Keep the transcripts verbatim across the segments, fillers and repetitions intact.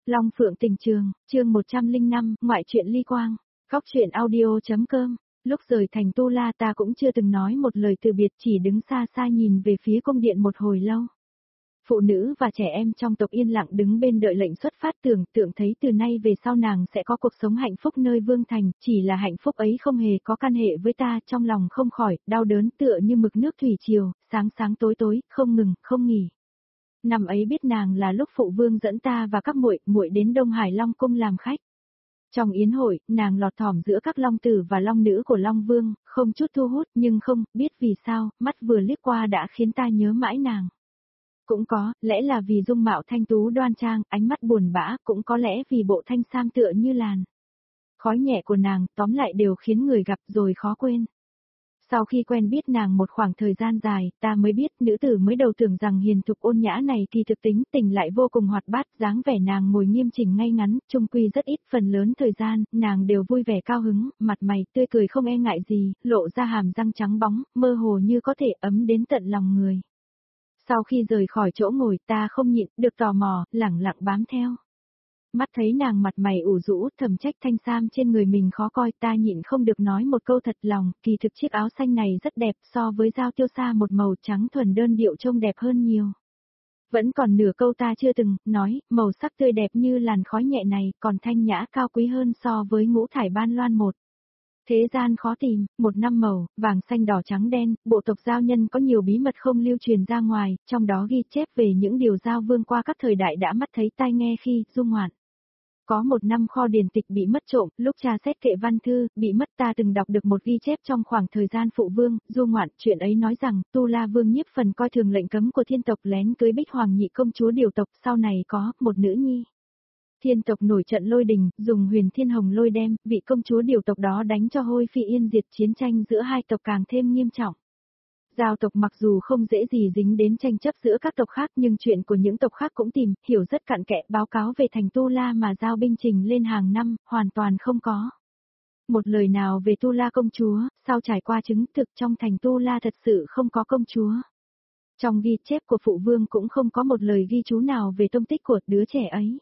Long Phượng Tình Trường, chương một trăm lẻ năm, ngoại truyện ly quang, góc truyện audio.com. Lúc rời thành Tu La ta cũng chưa từng nói một lời từ biệt, chỉ đứng xa xa nhìn về phía cung điện một hồi lâu. Phụ nữ và trẻ em trong tộc yên lặng đứng bên đợi lệnh xuất phát, tưởng tượng thấy từ nay về sau nàng sẽ có cuộc sống hạnh phúc nơi Vương Thành, chỉ là hạnh phúc ấy không hề có căn hệ với ta, trong lòng không khỏi, đau đớn tựa như mực nước thủy triều, sáng sáng tối tối, không ngừng, không nghỉ. Năm ấy biết nàng là lúc phụ vương dẫn ta và các muội muội đến Đông Hải Long cung làm khách. Trong yến hội, nàng lọt thỏm giữa các long tử và long nữ của Long Vương, không chút thu hút, nhưng không biết vì sao, mắt vừa liếc qua đã khiến ta nhớ mãi nàng. Cũng có, lẽ là vì dung mạo thanh tú đoan trang, ánh mắt buồn bã, cũng có lẽ vì bộ thanh sam tựa như làn khói nhẹ của nàng, tóm lại đều khiến người gặp rồi khó quên. Sau khi quen biết nàng một khoảng thời gian dài, ta mới biết nữ tử mới đầu tưởng rằng hiền thục ôn nhã này kỳ thực tính tình lại vô cùng hoạt bát, dáng vẻ nàng ngồi nghiêm chỉnh ngay ngắn, chung quy rất ít, phần lớn thời gian, nàng đều vui vẻ cao hứng, mặt mày tươi cười không e ngại gì, lộ ra hàm răng trắng bóng, mơ hồ như có thể ấm đến tận lòng người. Sau khi rời khỏi chỗ ngồi ta không nhịn được tò mò, lẳng lặng bám theo. Mắt thấy nàng mặt mày ủ rũ, thầm trách thanh sam trên người mình khó coi, ta nhịn không được nói một câu thật lòng, kỳ thực chiếc áo xanh này rất đẹp, so với dao tiêu sa một màu trắng thuần đơn điệu trông đẹp hơn nhiều. Vẫn còn nửa câu ta chưa từng nói, màu sắc tươi đẹp như làn khói nhẹ này, còn thanh nhã cao quý hơn so với ngũ thải ban loan một. Thế gian khó tìm, một năm màu, vàng xanh đỏ trắng đen, bộ tộc giao nhân có nhiều bí mật không lưu truyền ra ngoài, trong đó ghi chép về những điều giao vương qua các thời đại đã mắt thấy tai nghe khi du ngoạn. Có một năm kho điển tịch bị mất trộm, lúc tra xét kệ văn thư, bị mất ta từng đọc được một ghi chép trong khoảng thời gian phụ vương, du ngoạn, chuyện ấy nói rằng, Tu La Vương Nhiếp Phần coi thường lệnh cấm của thiên tộc lén cưới Bích Hoàng nhị công chúa điều tộc, sau này có, một nữ nhi. Thiên tộc nổi trận lôi đình, dùng huyền thiên hồng lôi đem, vị công chúa điều tộc đó đánh cho hôi phi yên diệt, chiến tranh giữa hai tộc càng thêm nghiêm trọng. Giao tộc mặc dù không dễ gì dính đến tranh chấp giữa các tộc khác nhưng chuyện của những tộc khác cũng tìm, hiểu rất cặn kẽ, báo cáo về thành Tu La mà giao binh trình lên hàng năm, hoàn toàn không có. Một lời nào về Tu La công chúa, sau trải qua chứng thực trong thành Tu La thật sự không có công chúa. Trong ghi chép của phụ vương cũng không có một lời ghi chú nào về tông tích của đứa trẻ ấy.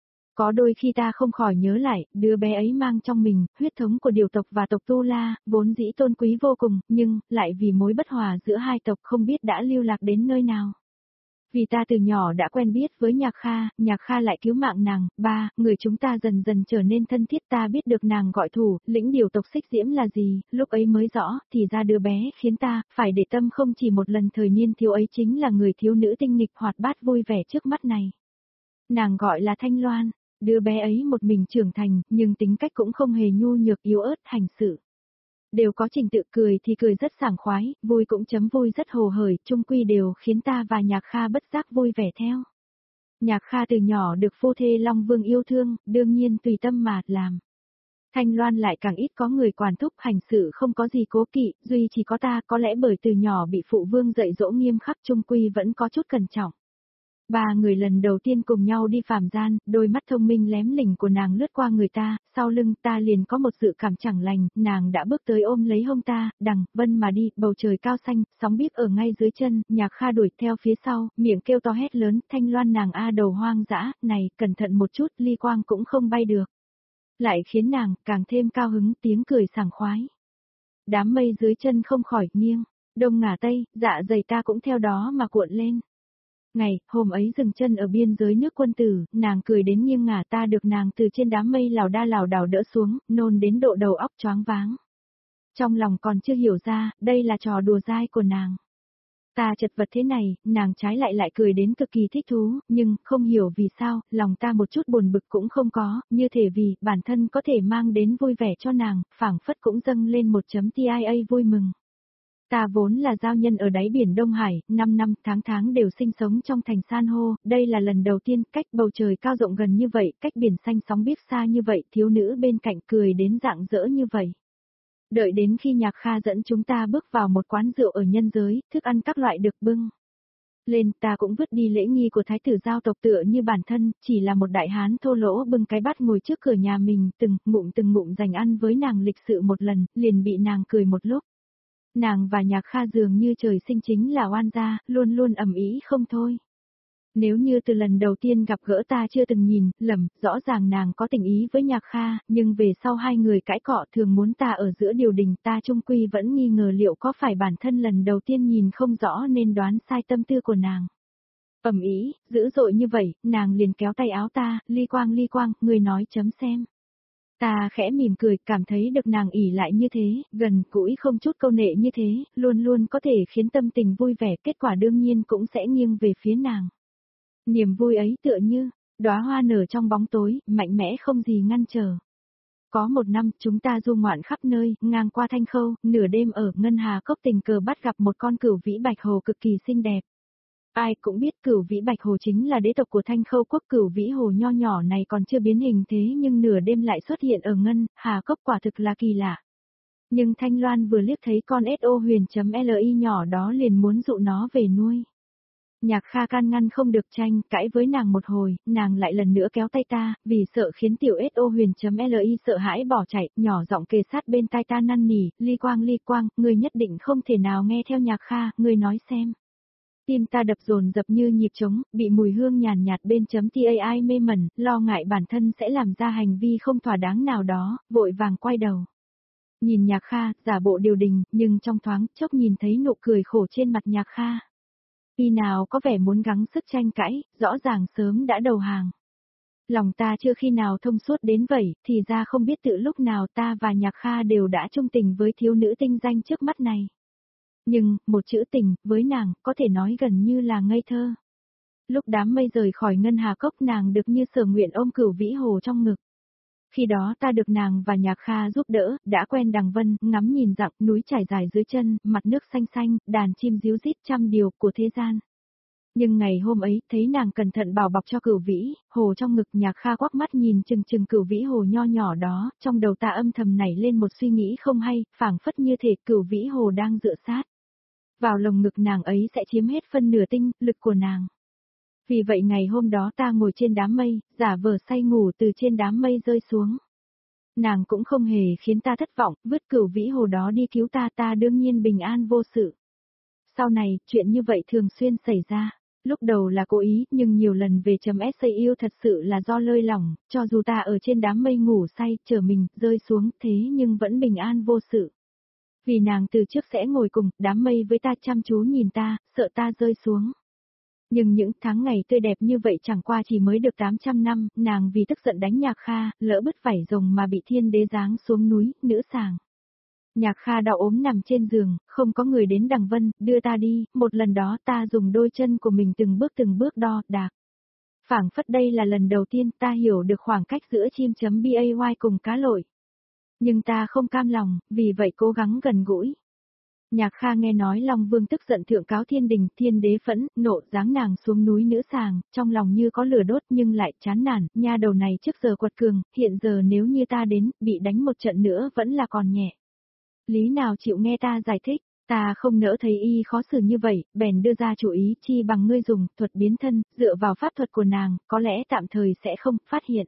Có đôi khi ta không khỏi nhớ lại, đứa bé ấy mang trong mình, huyết thống của điều tộc và tộc Tu La, vốn dĩ tôn quý vô cùng, nhưng, lại vì mối bất hòa giữa hai tộc không biết đã lưu lạc đến nơi nào. Vì ta từ nhỏ đã quen biết với Nhạc Kha, Nhạc Kha lại cứu mạng nàng, ba, người chúng ta dần dần trở nên thân thiết, ta biết được nàng gọi thủ, lĩnh điều tộc Xích Diễm là gì, lúc ấy mới rõ, thì ra đứa bé khiến ta, phải để tâm không chỉ một lần thời niên thiếu ấy chính là người thiếu nữ tinh nghịch hoạt bát vui vẻ trước mắt này. Nàng gọi là Thanh Loan. Đứa bé ấy một mình trưởng thành, nhưng tính cách cũng không hề nhu nhược yếu ớt, hành sự đều có trình tự, cười thì cười rất sảng khoái, vui cũng chấm vui rất hồ hởi, chung quy đều khiến ta và Nhạc Kha bất giác vui vẻ theo. Nhạc Kha từ nhỏ được phu thê Long Vương yêu thương, đương nhiên tùy tâm mà làm. Thanh Loan lại càng ít có người quản thúc, hành sự không có gì cố kỵ, duy chỉ có ta, có lẽ bởi từ nhỏ bị phụ vương dạy dỗ nghiêm khắc, chung quy vẫn có chút cẩn trọng. Ba người lần đầu tiên cùng nhau đi phàm gian, đôi mắt thông minh lém lỉnh của nàng lướt qua người ta, sau lưng ta liền có một dự cảm chẳng lành, nàng đã bước tới ôm lấy hông ta, đằng, vân mà đi, bầu trời cao xanh, sóng biếc ở ngay dưới chân, Nhạc Kha đuổi theo phía sau, miệng kêu to hét lớn, Thanh Loan nàng a đầu hoang dã, này, cẩn thận một chút, ly quang cũng không bay được. Lại khiến nàng, càng thêm cao hứng, tiếng cười sảng khoái. Đám mây dưới chân không khỏi nghiêng, đông ngả tây, dạ dày ta cũng theo đó mà cuộn lên. Ngày, hôm ấy dừng chân ở biên giới nước Quân Tử, nàng cười đến nghiêng ngả, ta được nàng từ trên đám mây lảo đa lảo đảo đỡ xuống, nôn đến độ đầu óc choáng váng. Trong lòng còn chưa hiểu ra, đây là trò đùa dai của nàng. Ta chật vật thế này, nàng trái lại lại cười đến cực kỳ thích thú, nhưng, không hiểu vì sao, lòng ta một chút buồn bực cũng không có, như thể vì, bản thân có thể mang đến vui vẻ cho nàng, phảng phất cũng dâng lên một chấm tia vui mừng. Ta vốn là giao nhân ở đáy biển Đông Hải, năm năm tháng tháng đều sinh sống trong thành san hô, đây là lần đầu tiên cách bầu trời cao rộng gần như vậy, cách biển xanh sóng biếc xa như vậy, thiếu nữ bên cạnh cười đến rạng rỡ như vậy. Đợi đến khi Nhạc Kha dẫn chúng ta bước vào một quán rượu ở nhân giới, thức ăn các loại được bưng lên, ta cũng vứt đi lễ nghi của thái tử giao tộc tựa như bản thân, chỉ là một đại hán thô lỗ bưng cái bát ngồi trước cửa nhà mình, từng ngụm từng ngụm dành ăn với nàng lịch sự một lần, liền bị nàng cười một lúc. Nàng và Nhạc Kha dường như trời sinh chính là oan gia, luôn luôn ầm ĩ không thôi. Nếu như từ lần đầu tiên gặp gỡ ta chưa từng nhìn, lầm, rõ ràng nàng có tình ý với Nhạc Kha, nhưng về sau hai người cãi cọ thường muốn ta ở giữa điều đình, ta chung quy vẫn nghi ngờ liệu có phải bản thân lần đầu tiên nhìn không rõ nên đoán sai tâm tư của nàng. Ầm ĩ, dữ dội như vậy, nàng liền kéo tay áo ta, Ly Quang Ly Quang, người nói chấm xem. Ta khẽ mỉm cười, cảm thấy được nàng ỉ lại như thế, gần gũi không chút câu nệ như thế, luôn luôn có thể khiến tâm tình vui vẻ, kết quả đương nhiên cũng sẽ nghiêng về phía nàng. Niềm vui ấy tựa như, đóa hoa nở trong bóng tối, mạnh mẽ không gì ngăn trở. Có một năm, chúng ta du ngoạn khắp nơi, ngang qua Thanh Khâu, nửa đêm ở Ngân Hà Cốc tình cờ bắt gặp một con cửu vĩ bạch hồ cực kỳ xinh đẹp. Ai cũng biết cửu vĩ bạch hồ chính là đế tộc của Thanh Khâu quốc, cửu vĩ hồ nho nhỏ này còn chưa biến hình thế nhưng nửa đêm lại xuất hiện ở Ngân Hà Cốc, quả thực là kỳ lạ. Nhưng Thanh Loan vừa liếc thấy con ét ô huyền.li nhỏ đó liền muốn dụ nó về nuôi. Nhạc Kha can ngăn không được tranh, cãi với nàng một hồi, nàng lại lần nữa kéo tay ta, vì sợ khiến tiểu ét ô huyền.li sợ hãi bỏ chạy, nhỏ giọng kề sát bên tai ta năn nỉ, Ly Quang Ly Quang, ngươi nhất định không thể nào nghe theo Nhạc Kha, ngươi nói xem. Tim ta đập dồn dập như nhịp trống, bị mùi hương nhàn nhạt bên chấm tai mê mẩn, lo ngại bản thân sẽ làm ra hành vi không thỏa đáng nào đó, vội vàng quay đầu. Nhìn Nhạc Kha, giả bộ điều đình, nhưng trong thoáng chốc nhìn thấy nụ cười khổ trên mặt Nhạc Kha. Y nào có vẻ muốn gắng sức tranh cãi, rõ ràng sớm đã đầu hàng. Lòng ta chưa khi nào thông suốt đến vậy, thì ra không biết tự lúc nào ta và Nhạc Kha đều đã chung tình với thiếu nữ tinh danh trước mắt này. Nhưng, một chữ tình, với nàng, có thể nói gần như là ngây thơ. Lúc đám mây rời khỏi Ngân Hà Cốc nàng được như sở nguyện ôm cửu vĩ hồ trong ngực. Khi đó ta được nàng và Nhạc Kha giúp đỡ, đã quen đằng vân, ngắm nhìn dặm núi trải dài dưới chân, mặt nước xanh xanh, đàn chim ríu rít trăm điều của thế gian. Nhưng ngày hôm ấy, thấy nàng cẩn thận bảo bọc cho cửu vĩ, hồ trong ngực, Nhạc Kha quắc mắt nhìn chừng chừng cửu vĩ hồ nho nhỏ đó, trong đầu ta âm thầm nảy lên một suy nghĩ không hay, phảng phất như thể cửu vĩ hồ đang dựa sát vào lồng ngực nàng ấy sẽ chiếm hết phân nửa tinh lực của nàng. Vì vậy ngày hôm đó ta ngồi trên đám mây, giả vờ say ngủ từ trên đám mây rơi xuống. Nàng cũng không hề khiến ta thất vọng, vứt cửu vĩ hồ đó đi cứu ta, ta đương nhiên bình an vô sự. Sau này, chuyện như vậy thường xuyên xảy ra. Lúc đầu là cố ý, nhưng nhiều lần về chấm essay yêu thật sự là do lơi lỏng, cho dù ta ở trên đám mây ngủ say, chờ mình, rơi xuống, thế nhưng vẫn bình an vô sự. Vì nàng từ trước sẽ ngồi cùng, đám mây với ta chăm chú nhìn ta, sợ ta rơi xuống. Nhưng những tháng ngày tươi đẹp như vậy chẳng qua chỉ mới được tám trăm năm, nàng vì tức giận đánh Nhạc Kha, lỡ bứt vảy rồng mà bị thiên đế giáng xuống núi, nữ sàng. Nhạc Kha đau ốm nằm trên giường, không có người đến đằng vân, đưa ta đi, một lần đó ta dùng đôi chân của mình từng bước từng bước đo, đạc. Phảng phất đây là lần đầu tiên ta hiểu được khoảng cách giữa chim.bay cùng cá lội. Nhưng ta không cam lòng, vì vậy cố gắng gần gũi. Nhạc Kha nghe nói Long Vương tức giận thượng cáo thiên đình, thiên đế phẫn, nộ giáng nàng xuống núi nữ sàng, trong lòng như có lửa đốt nhưng lại chán nản, nha đầu này trước giờ quật cường, hiện giờ nếu như ta đến, bị đánh một trận nữa vẫn là còn nhẹ. Lý nào chịu nghe ta giải thích, ta không nỡ thấy y khó xử như vậy, bèn đưa ra chủ ý chi bằng ngươi dùng thuật biến thân, dựa vào pháp thuật của nàng, có lẽ tạm thời sẽ không phát hiện.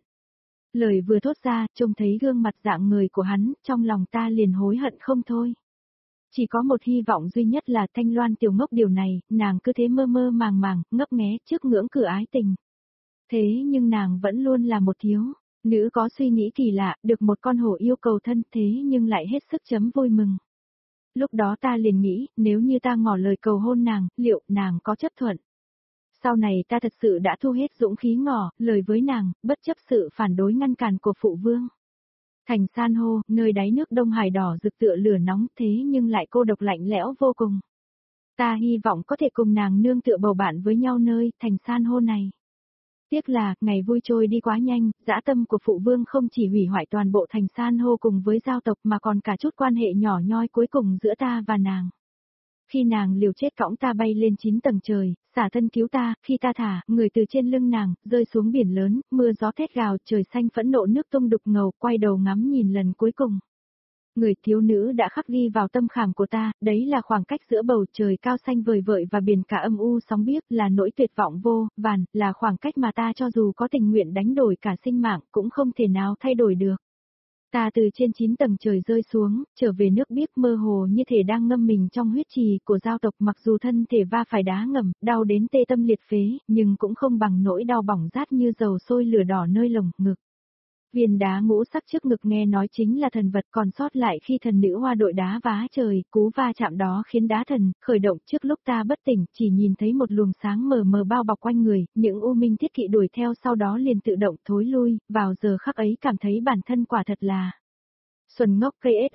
Lời vừa thốt ra, trông thấy gương mặt dạng người của hắn, trong lòng ta liền hối hận không thôi. Chỉ có một hy vọng duy nhất là Thanh Loan tiểu ngốc điều này, nàng cứ thế mơ mơ màng màng, ngấp nghé trước ngưỡng cửa ái tình. Thế nhưng nàng vẫn luôn là một thiếu nữ có suy nghĩ kỳ lạ, được một con hổ yêu cầu thân thế nhưng lại hết sức chấm vui mừng. Lúc đó ta liền nghĩ, nếu như ta ngỏ lời cầu hôn nàng, liệu nàng có chấp thuận? Sau này ta thật sự đã thu hết dũng khí ngỏ lời với nàng, bất chấp sự phản đối ngăn cản của phụ vương. Thành san hô, nơi đáy nước Đông Hải đỏ rực tựa lửa nóng thế nhưng lại cô độc lạnh lẽo vô cùng. Ta hy vọng có thể cùng nàng nương tựa bầu bạn với nhau nơi thành san hô này. Tiếc là, ngày vui trôi đi quá nhanh, dã tâm của phụ vương không chỉ hủy hoại toàn bộ thành san hô cùng với giao tộc mà còn cả chút quan hệ nhỏ nhoi cuối cùng giữa ta và nàng. Khi nàng liều chết cõng ta bay lên chín tầng trời, xả thân cứu ta, khi ta thả, người từ trên lưng nàng, rơi xuống biển lớn, mưa gió thét gào, trời xanh phẫn nộ nước tung đục ngầu, quay đầu ngắm nhìn lần cuối cùng. Người thiếu nữ đã khắc ghi vào tâm khảm của ta, đấy là khoảng cách giữa bầu trời cao xanh vời vợi và biển cả âm u sóng biếc, là nỗi tuyệt vọng vô vàn, là khoảng cách mà ta cho dù có tình nguyện đánh đổi cả sinh mạng cũng không thể nào thay đổi được. Ta từ trên chín tầng trời rơi xuống, trở về nước biếc mơ hồ như thể đang ngâm mình trong huyết trì của giao tộc, mặc dù thân thể va phải đá ngầm, đau đến tê tâm liệt phế, nhưng cũng không bằng nỗi đau bỏng rát như dầu sôi lửa đỏ nơi lồng ngực. Viên đá ngũ sắc trước ngực nghe nói chính là thần vật còn sót lại khi thần nữ hoa đội đá vá trời, cú va chạm đó khiến đá thần khởi động. Trước lúc ta bất tỉnh, chỉ nhìn thấy một luồng sáng mờ mờ bao bọc quanh người, những u minh thiết kỵ đuổi theo sau đó liền tự động thối lui, vào giờ khắc ấy cảm thấy bản thân quả thật là xuân ngốc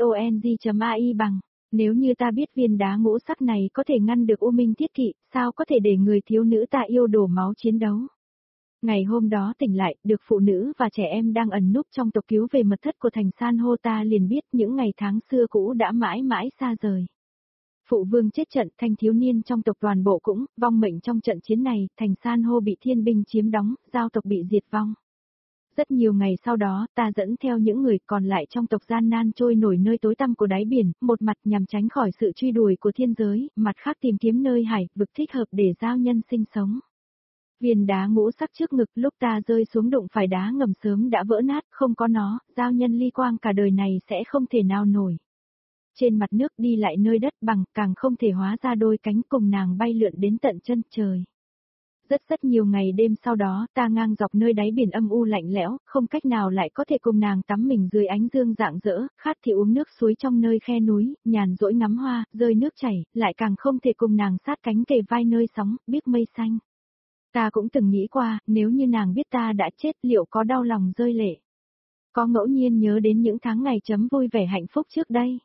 ksong.ai bằng. Nếu như ta biết viên đá ngũ sắc này có thể ngăn được u minh thiết kỵ, sao có thể để người thiếu nữ ta yêu đổ máu chiến đấu. Ngày hôm đó tỉnh lại, được phụ nữ và trẻ em đang ẩn núp trong tộc cứu về mật thất của thành san hô, ta liền biết những ngày tháng xưa cũ đã mãi mãi xa rời. Phụ vương chết trận, thanh thiếu niên trong tộc toàn bộ cũng vong mệnh trong trận chiến này, thành san hô bị thiên binh chiếm đóng, giao tộc bị diệt vong. Rất nhiều ngày sau đó, ta dẫn theo những người còn lại trong tộc gian nan trôi nổi nơi tối tăm của đáy biển, một mặt nhằm tránh khỏi sự truy đuổi của thiên giới, mặt khác tìm kiếm nơi hải vực thích hợp để giao nhân sinh sống. Viên đá ngũ sắc trước ngực lúc ta rơi xuống đụng phải đá ngầm sớm đã vỡ nát, không có nó, giao nhân ly quang cả đời này sẽ không thể nào nổi. Trên mặt nước đi lại nơi đất bằng, càng không thể hóa ra đôi cánh cùng nàng bay lượn đến tận chân trời. Rất rất nhiều ngày đêm sau đó, ta ngang dọc nơi đáy biển âm u lạnh lẽo, không cách nào lại có thể cùng nàng tắm mình dưới ánh dương rạng rỡ, khát thì uống nước suối trong nơi khe núi, nhàn rỗi ngắm hoa, rơi nước chảy, lại càng không thể cùng nàng sát cánh kề vai nơi sóng, biết mây xanh. Ta cũng từng nghĩ qua, nếu như nàng biết ta đã chết liệu có đau lòng rơi lệ. Có ngẫu nhiên nhớ đến những tháng ngày chấm vui vẻ hạnh phúc trước đây.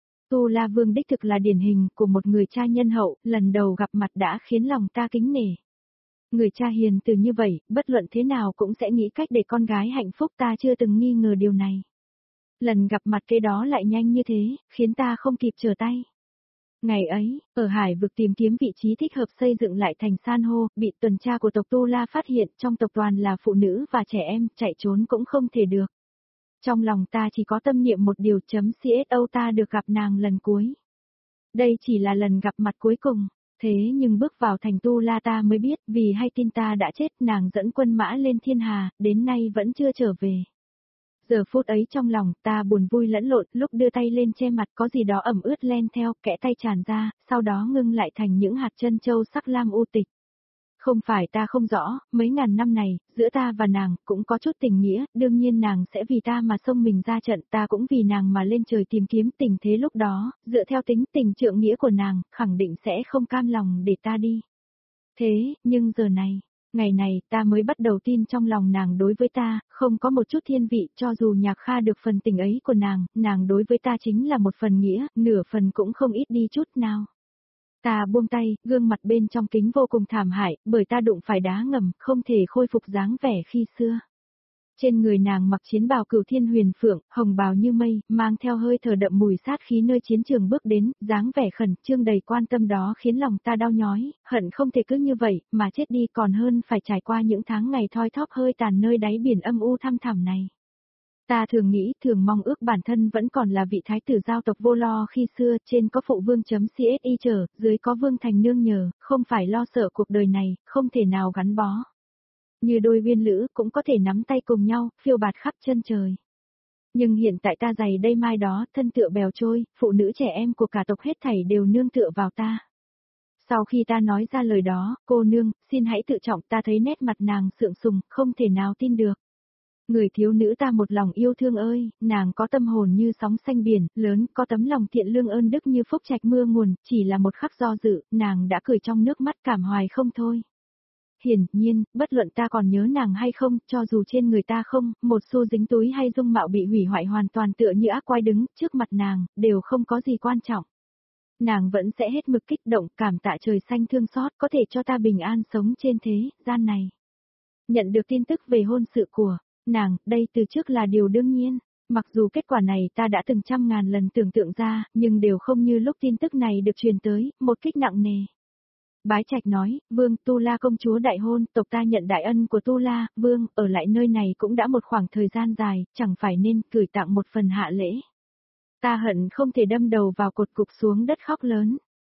Tu La Vương đích thực là điển hình của một người cha nhân hậu, lần đầu gặp mặt đã khiến lòng ta kính nể. Người cha hiền từ như vậy, bất luận thế nào cũng sẽ nghĩ cách để con gái hạnh phúc, ta chưa từng nghi ngờ điều này. Lần gặp mặt cái đó lại nhanh như thế, khiến ta không kịp trở tay. Ngày ấy, ở hải vực tìm kiếm vị trí thích hợp xây dựng lại thành san hô, bị tuần tra của tộc Tu La phát hiện, trong tộc toàn là phụ nữ và trẻ em, chạy trốn cũng không thể được. Trong lòng ta chỉ có tâm niệm một điều chấm cso ta được gặp nàng lần cuối. Đây chỉ là lần gặp mặt cuối cùng, thế nhưng bước vào thành Tu La ta mới biết, vì hay tin ta đã chết, nàng dẫn quân mã lên thiên hà, đến nay vẫn chưa trở về. Giờ phút ấy trong lòng ta buồn vui lẫn lộn, lúc đưa tay lên che mặt có gì đó ẩm ướt len theo, kẽ tay tràn ra, sau đó ngưng lại thành những hạt chân châu sắc lam u tịch. Không phải ta không rõ, mấy ngàn năm này, giữa ta và nàng, cũng có chút tình nghĩa, đương nhiên nàng sẽ vì ta mà xông mình ra trận, ta cũng vì nàng mà lên trời tìm kiếm. Tình thế lúc đó, dựa theo tính tình trượng nghĩa của nàng, khẳng định sẽ không cam lòng để ta đi. Thế, nhưng giờ này, ngày này ta mới bắt đầu tin trong lòng nàng đối với ta, không có một chút thiên vị, cho dù Nhạc Kha được phần tình ấy của nàng, nàng đối với ta chính là một phần nghĩa, nửa phần cũng không ít đi chút nào. Ta buông tay, gương mặt bên trong kính vô cùng thảm hại, bởi ta đụng phải đá ngầm, không thể khôi phục dáng vẻ khi xưa. Trên người nàng mặc chiến bào cửu thiên huyền phượng, hồng bào như mây, mang theo hơi thở đậm mùi sát khí nơi chiến trường bước đến, dáng vẻ khẩn trương đầy quan tâm đó khiến lòng ta đau nhói, hận không thể cứ như vậy, mà chết đi còn hơn phải trải qua những tháng ngày thoi thóp hơi tàn nơi đáy biển âm u thăm thẳm này. Ta thường nghĩ, thường mong ước bản thân vẫn còn là vị thái tử giao tộc vô lo khi xưa, trên có phụ vương.csi chờ, dưới có vương thành nương nhờ, không phải lo sợ cuộc đời này, không thể nào gắn bó. Như đôi viên lữ cũng có thể nắm tay cùng nhau, phiêu bạt khắp chân trời. Nhưng hiện tại ta giày đây mai đó, thân tựa bèo trôi, phụ nữ trẻ em của cả tộc hết thảy đều nương tựa vào ta. Sau khi ta nói ra lời đó, cô nương, xin hãy tự trọng, ta thấy nét mặt nàng sượng sùng, không thể nào tin được. Người thiếu nữ ta một lòng yêu thương ơi, nàng có tâm hồn như sóng xanh biển, lớn, có tấm lòng thiện lương ơn đức như phúc trạch mưa nguồn, chỉ là một khắc do dự, nàng đã cười trong nước mắt cảm hoài không thôi. Hiển nhiên, bất luận ta còn nhớ nàng hay không, cho dù trên người ta không, một xu dính túi hay dung mạo bị hủy hoại hoàn toàn tựa như ác quái đứng trước mặt nàng, đều không có gì quan trọng. Nàng vẫn sẽ hết mực kích động, cảm tạ trời xanh thương xót có thể cho ta bình an sống trên thế gian này. Nhận được tin tức về hôn sự của nàng, đây từ trước là điều đương nhiên. Mặc dù kết quả này ta đã từng trăm ngàn lần tưởng tượng ra, nhưng đều không như lúc tin tức này được truyền tới, một kích nặng nề. Bái Trạch nói, Vương, Tu La công chúa đại hôn, tộc ta nhận đại ân của Tu La, Vương, ở lại nơi này cũng đã một khoảng thời gian dài, chẳng phải nên gửi tặng một phần hạ lễ. Ta hận không thể đâm đầu vào cột cục xuống đất khóc lớn.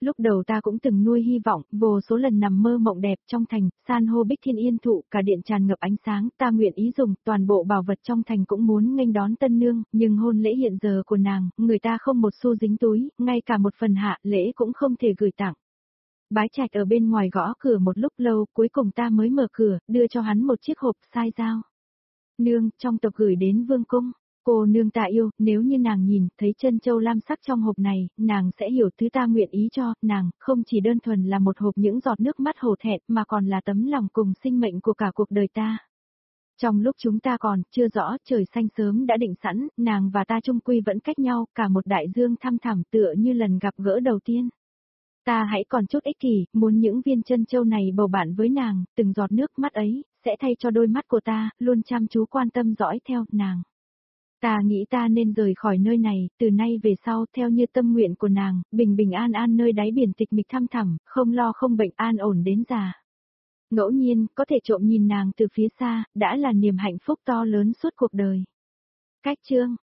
Lúc đầu ta cũng từng nuôi hy vọng, vô số lần nằm mơ mộng đẹp trong thành, san hô bích thiên yên thụ, cả điện tràn ngập ánh sáng, ta nguyện ý dùng, toàn bộ bảo vật trong thành cũng muốn nghênh đón tân nương, nhưng hôn lễ hiện giờ của nàng, người ta không một xu dính túi, ngay cả một phần hạ lễ cũng không thể gửi tặng. Bái Trạch ở bên ngoài gõ cửa một lúc lâu, cuối cùng ta mới mở cửa, đưa cho hắn một chiếc hộp sai dao. Nương, trong tộc gửi đến vương cung. Cô nương ta yêu, nếu như nàng nhìn, thấy chân châu lam sắc trong hộp này, nàng sẽ hiểu thứ ta nguyện ý cho, nàng, không chỉ đơn thuần là một hộp những giọt nước mắt hổ thẹn, mà còn là tấm lòng cùng sinh mệnh của cả cuộc đời ta. Trong lúc chúng ta còn, chưa rõ, trời xanh sớm đã định sẵn, nàng và ta chung quy vẫn cách nhau, cả một đại dương thăm thẳm tựa như lần gặp gỡ đầu tiên. Ta hãy còn chút ích kỷ, muốn những viên chân châu này bầu bạn với nàng, từng giọt nước mắt ấy, sẽ thay cho đôi mắt của ta, luôn chăm chú quan tâm dõi theo, nàng. Ta nghĩ ta nên rời khỏi nơi này, từ nay về sau, theo như tâm nguyện của nàng, bình bình an an nơi đáy biển tịch mịch thăm thẳm, không lo không bệnh an ổn đến già. Ngẫu nhiên, có thể trộm nhìn nàng từ phía xa, đã là niềm hạnh phúc to lớn suốt cuộc đời. Cách chương